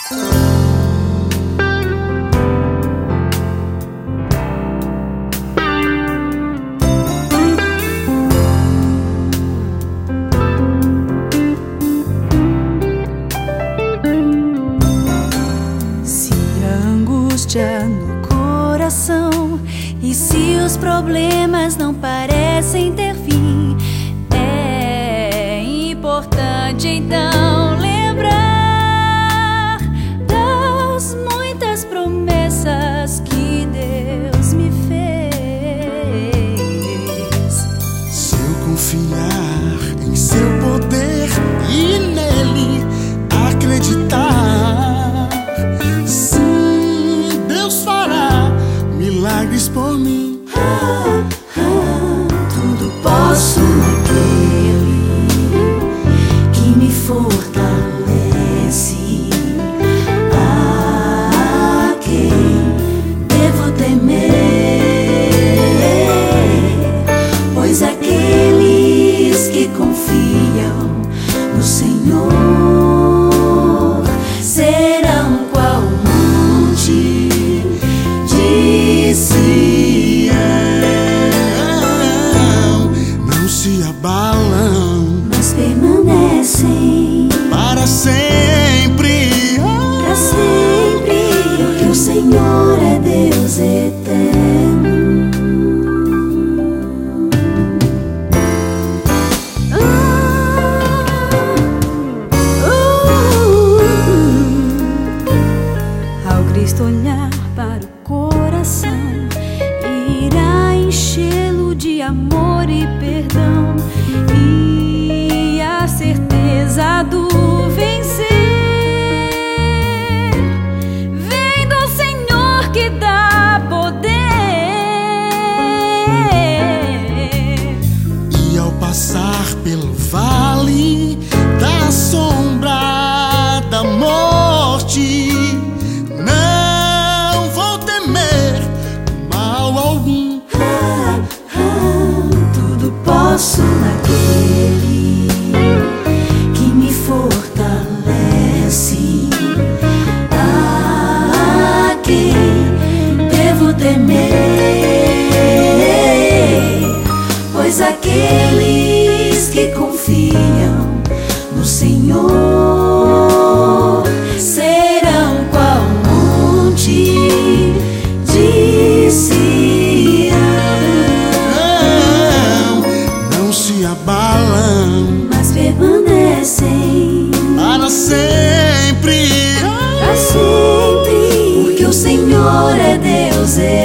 No coração, e se os problemas não parecem ter fim, é importante então lembrar das muitas promessas que Deus me fez. Se eu confiar em seu poder e nele acreditar, milagres por mim. Tudo posso naquele que me fortalece. A quem devo temer? Pois aqueles que confiam no Senhor serão qual monte Sião, não se abalam, mas permanecem para sempre, para sempre, porque o Senhor é Deus eterno. Ao Cristo olhar para o coração, irá enchê-lo de amor e perdão, e a certeza do vencer vem do Senhor que dá poder. E ao passar pelo vale da sombra da morte, posso naquele que me fortalece. A quem devo temer? Pois aqueles que confiam no Senhor serão qual monte de Sião. Abalam, mas permanecem para sempre, porque o Senhor é Deus.